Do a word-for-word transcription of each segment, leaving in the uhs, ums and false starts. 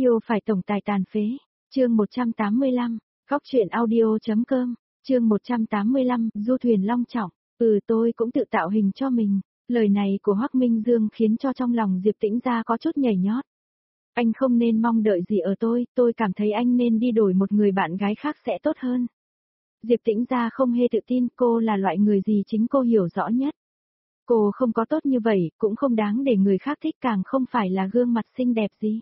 Yêu phải tổng tài tàn phế. Chương một trăm tám mươi lăm, Góc truyện audio.com. Chương một trăm tám mươi lăm, du thuyền long trọng. Ừ, tôi cũng tự tạo hình cho mình. Lời này của Hoắc Minh Dương khiến cho trong lòng Diệp Tĩnh Gia có chút nhảy nhót. Anh không nên mong đợi gì ở tôi, tôi cảm thấy anh nên đi đổi một người bạn gái khác sẽ tốt hơn. Diệp Tĩnh Gia không hề tự tin, cô là loại người gì chính cô hiểu rõ nhất. Cô không có tốt như vậy, cũng không đáng để người khác thích, càng không phải là gương mặt xinh đẹp gì.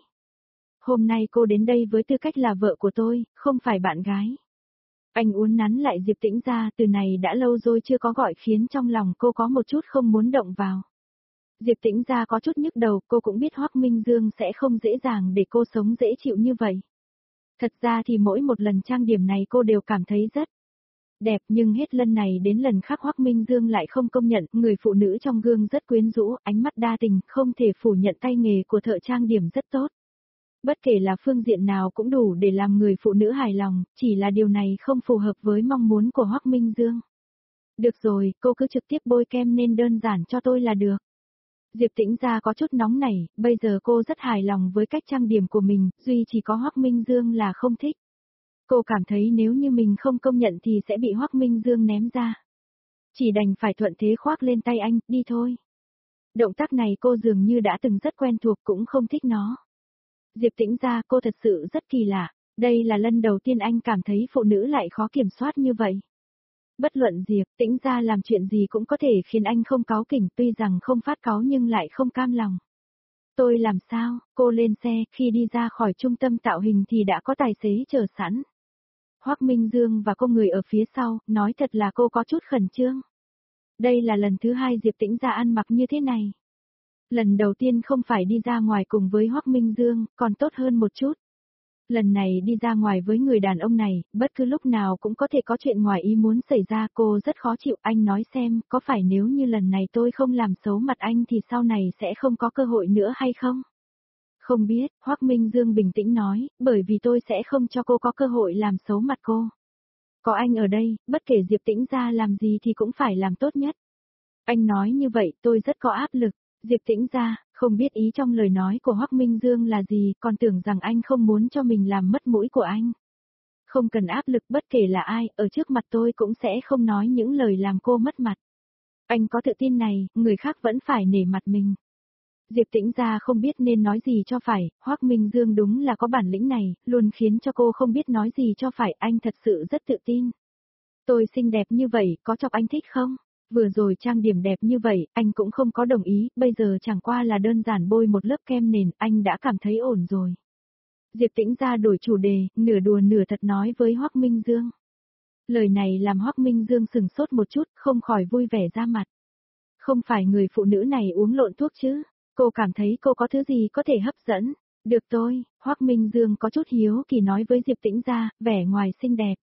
Hôm nay cô đến đây với tư cách là vợ của tôi, không phải bạn gái. Anh uốn nắn lại Diệp Tĩnh Gia, từ này đã lâu rồi chưa có gọi, khiến trong lòng cô có một chút không muốn động vào. Diệp Tĩnh Gia có chút nhức đầu, cô cũng biết Hoắc Minh Dương sẽ không dễ dàng để cô sống dễ chịu như vậy. Thật ra thì mỗi một lần trang điểm này cô đều cảm thấy rất đẹp, nhưng hết lần này đến lần khác Hoắc Minh Dương lại không công nhận, người phụ nữ trong gương rất quyến rũ, ánh mắt đa tình, không thể phủ nhận tay nghề của thợ trang điểm rất tốt. Bất kể là phương diện nào cũng đủ để làm người phụ nữ hài lòng, chỉ là điều này không phù hợp với mong muốn của Hoắc Minh Dương. Được rồi, cô cứ trực tiếp bôi kem nên đơn giản cho tôi là được. Diệp Tĩnh Gia có chút nóng nảy, bây giờ cô rất hài lòng với cách trang điểm của mình, duy chỉ có Hoắc Minh Dương là không thích. Cô cảm thấy nếu như mình không công nhận thì sẽ bị Hoắc Minh Dương ném ra. Chỉ đành phải thuận thế khoác lên tay anh, đi thôi. Động tác này cô dường như đã từng rất quen thuộc, cũng không thích nó. Diệp Tĩnh Gia, cô thật sự rất kỳ lạ, đây là lần đầu tiên anh cảm thấy phụ nữ lại khó kiểm soát như vậy. Bất luận Diệp Tĩnh Gia làm chuyện gì cũng có thể khiến anh không cáu kỉnh, tuy rằng không phát cáu nhưng lại không cam lòng. Tôi làm sao? Cô lên xe, khi đi ra khỏi trung tâm tạo hình thì đã có tài xế chờ sẵn. Hoắc Minh Dương và cô người ở phía sau, nói thật là cô có chút khẩn trương. Đây là lần thứ hai Diệp Tĩnh Gia ăn mặc như thế này. Lần đầu tiên không phải đi ra ngoài cùng với Hoắc Minh Dương, còn tốt hơn một chút. Lần này đi ra ngoài với người đàn ông này, bất cứ lúc nào cũng có thể có chuyện ngoài ý muốn xảy ra, cô rất khó chịu. Anh nói xem, có phải nếu như lần này tôi không làm xấu mặt anh thì sau này sẽ không có cơ hội nữa hay không? Không biết, Hoắc Minh Dương bình tĩnh nói, bởi vì tôi sẽ không cho cô có cơ hội làm xấu mặt cô. Có anh ở đây, bất kể Diệp Tĩnh Gia làm gì thì cũng phải làm tốt nhất. Anh nói như vậy, tôi rất có áp lực. Diệp Tĩnh Gia, không biết ý trong lời nói của Hoắc Minh Dương là gì, còn tưởng rằng anh không muốn cho mình làm mất mũi của anh. Không cần áp lực, bất kể là ai, ở trước mặt tôi cũng sẽ không nói những lời làm cô mất mặt. Anh có tự tin này, người khác vẫn phải nể mặt mình. Diệp Tĩnh Gia không biết nên nói gì cho phải, Hoắc Minh Dương đúng là có bản lĩnh này, luôn khiến cho cô không biết nói gì cho phải, anh thật sự rất tự tin. Tôi xinh đẹp như vậy, có chọc anh thích không? Vừa rồi trang điểm đẹp như vậy, anh cũng không có đồng ý, bây giờ chẳng qua là đơn giản bôi một lớp kem nền, anh đã cảm thấy ổn rồi. Diệp Tĩnh Gia đổi chủ đề, nửa đùa nửa thật nói với Hoắc Minh Dương. Lời này làm Hoắc Minh Dương sừng sốt một chút, không khỏi vui vẻ ra mặt. Không phải người phụ nữ này uống lộn thuốc chứ, cô cảm thấy cô có thứ gì có thể hấp dẫn. Được tôi, Hoắc Minh Dương có chút hiếu kỳ nói với Diệp Tĩnh Gia, vẻ ngoài xinh đẹp.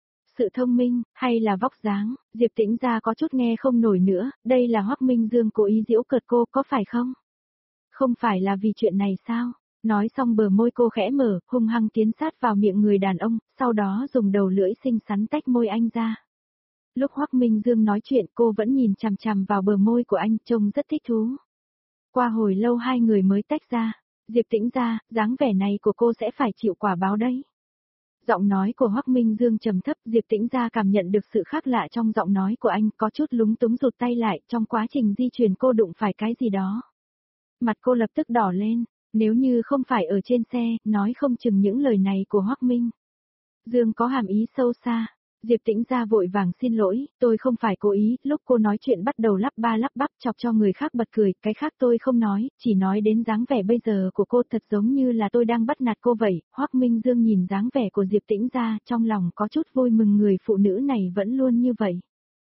Sự thông minh, hay là vóc dáng, Diệp Tĩnh Gia có chút nghe không nổi nữa, đây là Hoắc Minh Dương cố ý giễu cợt cô, có phải không? Không phải là vì chuyện này sao? Nói xong bờ môi cô khẽ mở, hung hăng tiến sát vào miệng người đàn ông, sau đó dùng đầu lưỡi xinh xắn tách môi anh ra. Lúc Hoắc Minh Dương nói chuyện cô vẫn nhìn chằm chằm vào bờ môi của anh, trông rất thích thú. Qua hồi lâu hai người mới tách ra, Diệp Tĩnh Gia, dáng vẻ này của cô sẽ phải chịu quả báo đấy. Giọng nói của Hoắc Minh Dương trầm thấp, Diệp Tĩnh Gia cảm nhận được sự khác lạ trong giọng nói của anh, có chút lúng túng rụt tay lại, trong quá trình di chuyển cô đụng phải cái gì đó. Mặt cô lập tức đỏ lên, nếu như không phải ở trên xe, nói không chừng những lời này của Hoắc Minh Dương có hàm ý sâu xa. Diệp Tĩnh Gia vội vàng xin lỗi, tôi không phải cố ý, lúc cô nói chuyện bắt đầu lắp ba lắp bắp chọc cho người khác bật cười, cái khác tôi không nói, chỉ nói đến dáng vẻ bây giờ của cô thật giống như là tôi đang bắt nạt cô vậy. Hoắc Minh Dương nhìn dáng vẻ của Diệp Tĩnh Gia, trong lòng có chút vui mừng, người phụ nữ này vẫn luôn như vậy.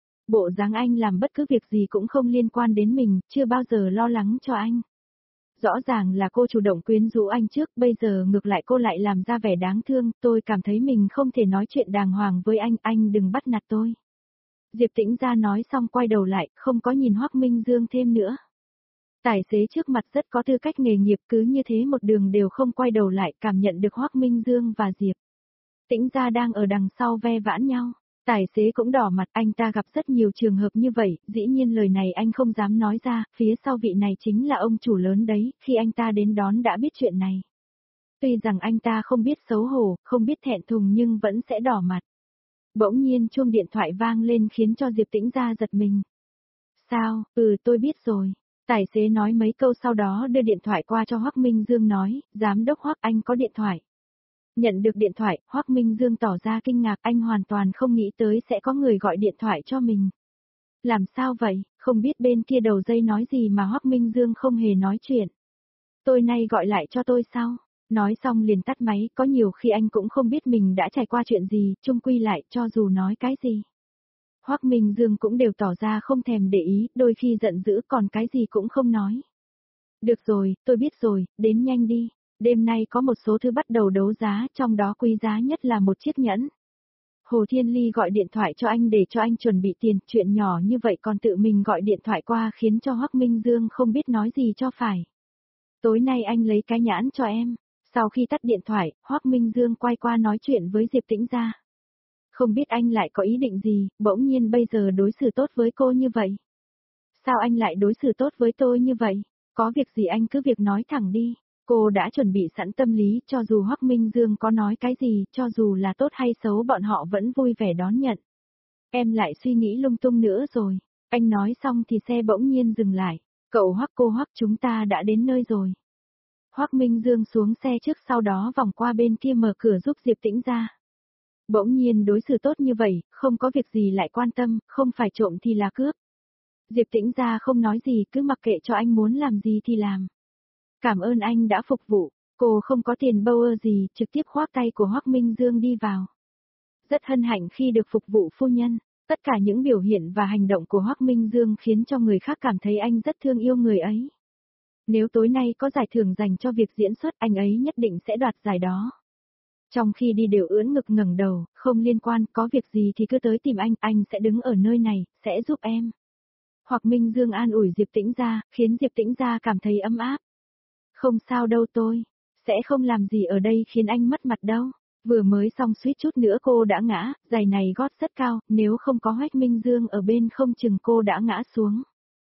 Bộ dáng anh làm bất cứ việc gì cũng không liên quan đến mình, chưa bao giờ lo lắng cho anh. Rõ ràng là cô chủ động quyến rũ anh trước, bây giờ ngược lại cô lại làm ra vẻ đáng thương, tôi cảm thấy mình không thể nói chuyện đàng hoàng với anh, anh đừng bắt nạt tôi. Diệp Tĩnh Gia nói xong quay đầu lại, không có nhìn Hoắc Minh Dương thêm nữa. Tài xế trước mặt rất có tư cách nghề nghiệp, cứ như thế một đường đều không quay đầu lại, cảm nhận được Hoắc Minh Dương và Diệp Tĩnh Gia đang ở đằng sau ve vãn nhau. Tài xế cũng đỏ mặt, anh ta gặp rất nhiều trường hợp như vậy, dĩ nhiên lời này anh không dám nói ra, phía sau vị này chính là ông chủ lớn đấy, khi anh ta đến đón đã biết chuyện này. Tuy rằng anh ta không biết xấu hổ, không biết thẹn thùng nhưng vẫn sẽ đỏ mặt. Bỗng nhiên chuông điện thoại vang lên khiến cho Diệp Tĩnh Gia giật mình. Sao, ừ tôi biết rồi. Tài xế nói mấy câu sau đó đưa điện thoại qua cho Hoắc Minh Dương nói, giám đốc Hoắc anh có điện thoại. Nhận được điện thoại, Hoắc Minh Dương tỏ ra kinh ngạc, anh hoàn toàn không nghĩ tới sẽ có người gọi điện thoại cho mình. Làm sao vậy, không biết bên kia đầu dây nói gì mà Hoắc Minh Dương không hề nói chuyện. Tôi nay gọi lại cho tôi sao? Nói xong liền tắt máy, có nhiều khi anh cũng không biết mình đã trải qua chuyện gì, chung quy lại cho dù nói cái gì. Hoắc Minh Dương cũng đều tỏ ra không thèm để ý, đôi khi giận dữ còn cái gì cũng không nói. Được rồi, tôi biết rồi, đến nhanh đi. Đêm nay có một số thứ bắt đầu đấu giá, trong đó quý giá nhất là một chiếc nhẫn. Hồ Thiên Ly gọi điện thoại cho anh để cho anh chuẩn bị tiền, chuyện nhỏ như vậy còn tự mình gọi điện thoại qua khiến cho Hoắc Minh Dương không biết nói gì cho phải. Tối nay anh lấy cái nhãn cho em. Sau khi tắt điện thoại, Hoắc Minh Dương quay qua nói chuyện với Diệp Tĩnh Gia. Không biết anh lại có ý định gì, bỗng nhiên bây giờ đối xử tốt với cô như vậy. Sao anh lại đối xử tốt với tôi như vậy? Có việc gì anh cứ việc nói thẳng đi. Cô đã chuẩn bị sẵn tâm lý, cho dù Hoắc Minh Dương có nói cái gì, cho dù là tốt hay xấu bọn họ vẫn vui vẻ đón nhận. Em lại suy nghĩ lung tung nữa rồi. Anh nói xong thì xe bỗng nhiên dừng lại. Cậu Hoắc cô Hoắc chúng ta đã đến nơi rồi. Hoắc Minh Dương xuống xe trước sau đó vòng qua bên kia mở cửa giúp Diệp Tĩnh Gia. Bỗng nhiên đối xử tốt như vậy, không có việc gì lại quan tâm, không phải trộm thì là cướp. Diệp Tĩnh Gia không nói gì, cứ mặc kệ cho anh muốn làm gì thì làm. Cảm ơn anh đã phục vụ, cô không có tiền bâu ơ gì, trực tiếp khoác tay của Hoắc Minh Dương đi vào. Rất hân hạnh khi được phục vụ phu nhân, tất cả những biểu hiện và hành động của Hoắc Minh Dương khiến cho người khác cảm thấy anh rất thương yêu người ấy. Nếu tối nay có giải thưởng dành cho việc diễn xuất anh ấy nhất định sẽ đoạt giải đó. Trong khi đi đều ưỡn ngực ngẩng đầu, không liên quan, có việc gì thì cứ tới tìm anh, anh sẽ đứng ở nơi này, sẽ giúp em. Hoắc Minh Dương an ủi Diệp Tĩnh Gia, khiến Diệp Tĩnh Gia cảm thấy ấm áp. Không sao đâu tôi, sẽ không làm gì ở đây khiến anh mất mặt đâu. Vừa mới xong suýt chút nữa cô đã ngã, giày này gót rất cao, nếu không có Hoắc Minh Dương ở bên không chừng cô đã ngã xuống.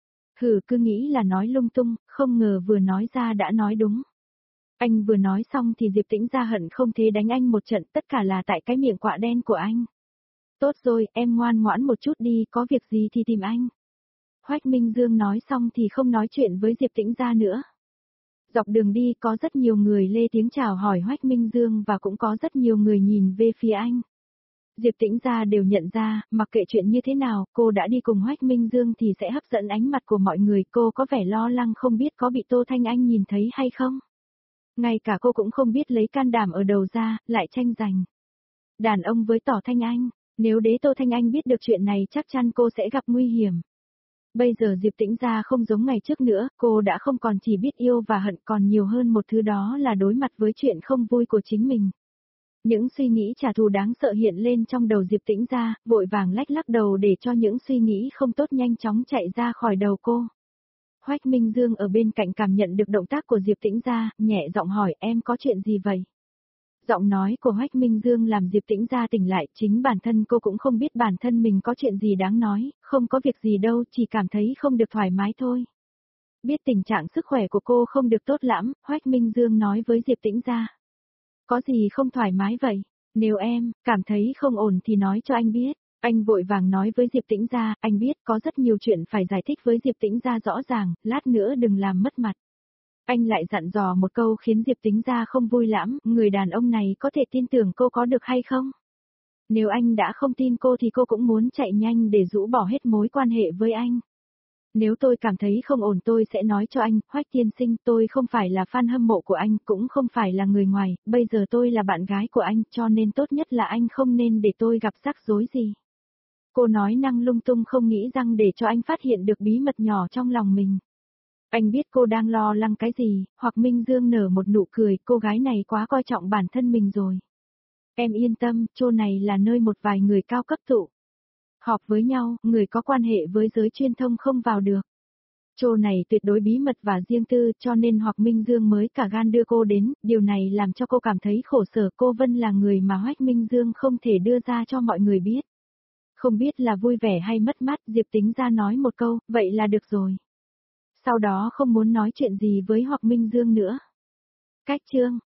Hừ cứ nghĩ là nói lung tung, không ngờ vừa nói ra đã nói đúng. Anh vừa nói xong thì Diệp Tĩnh Gia hận không thế đánh anh một trận, tất cả là tại cái miệng quạ đen của anh. Tốt rồi, em ngoan ngoãn một chút đi, có việc gì thì tìm anh. Hoắc Minh Dương nói xong thì không nói chuyện với Diệp Tĩnh Gia nữa. Dọc đường đi có rất nhiều người lê tiếng chào hỏi Hoắc Minh Dương và cũng có rất nhiều người nhìn về phía anh. Diệp Tĩnh Gia đều nhận ra, mặc kệ chuyện như thế nào, cô đã đi cùng Hoắc Minh Dương thì sẽ hấp dẫn ánh mặt của mọi người, cô có vẻ lo lắng không biết có bị Tô Thanh Anh nhìn thấy hay không. Ngay cả cô cũng không biết lấy can đảm ở đầu ra, lại tranh giành. Đàn ông với Tỏ Thanh Anh, nếu đế Tô Thanh Anh biết được chuyện này chắc chắn cô sẽ gặp nguy hiểm. Bây giờ Diệp Tĩnh Gia không giống ngày trước nữa, cô đã không còn chỉ biết yêu và hận còn nhiều hơn một thứ đó là đối mặt với chuyện không vui của chính mình. Những suy nghĩ trả thù đáng sợ hiện lên trong đầu Diệp Tĩnh Gia, vội vàng lách lắc đầu để cho những suy nghĩ không tốt nhanh chóng chạy ra khỏi đầu cô. Hoắc Minh Dương ở bên cạnh cảm nhận được động tác của Diệp Tĩnh Gia, nhẹ giọng hỏi em có chuyện gì vậy? Giọng nói của Hoắc Minh Dương làm Diệp Tĩnh Gia tỉnh lại, chính bản thân cô cũng không biết bản thân mình có chuyện gì đáng nói, không có việc gì đâu, chỉ cảm thấy không được thoải mái thôi. Biết tình trạng sức khỏe của cô không được tốt lắm, Hoắc Minh Dương nói với Diệp Tĩnh Gia. Có gì không thoải mái vậy? Nếu em cảm thấy không ổn thì nói cho anh biết. Anh vội vàng nói với Diệp Tĩnh Gia, anh biết có rất nhiều chuyện phải giải thích với Diệp Tĩnh Gia rõ ràng, lát nữa đừng làm mất mặt. Anh lại dặn dò một câu khiến Diệp Tĩnh Gia không vui lắm, người đàn ông này có thể tin tưởng cô có được hay không? Nếu anh đã không tin cô thì cô cũng muốn chạy nhanh để rũ bỏ hết mối quan hệ với anh. Nếu tôi cảm thấy không ổn tôi sẽ nói cho anh, Hoắc tiên sinh, tôi không phải là fan hâm mộ của anh, cũng không phải là người ngoài, bây giờ tôi là bạn gái của anh, cho nên tốt nhất là anh không nên để tôi gặp rắc rối gì. Cô nói năng lung tung không nghĩ rằng để cho anh phát hiện được bí mật nhỏ trong lòng mình. Anh biết cô đang lo lắng cái gì, hoặc Minh Dương nở một nụ cười, cô gái này quá coi trọng bản thân mình rồi. Em yên tâm, chỗ này là nơi một vài người cao cấp tụ họp với nhau, người có quan hệ với giới truyền thông không vào được. Chỗ này tuyệt đối bí mật và riêng tư cho nên hoặc Minh Dương mới cả gan đưa cô đến, điều này làm cho cô cảm thấy khổ sở, cô Vân là người mà Hoắc Minh Dương không thể đưa ra cho mọi người biết. Không biết là vui vẻ hay mất mát, Diệp Tĩnh Gia nói một câu, vậy là được rồi. Sau đó không muốn nói chuyện gì với Hoắc Minh Dương nữa. Cách chương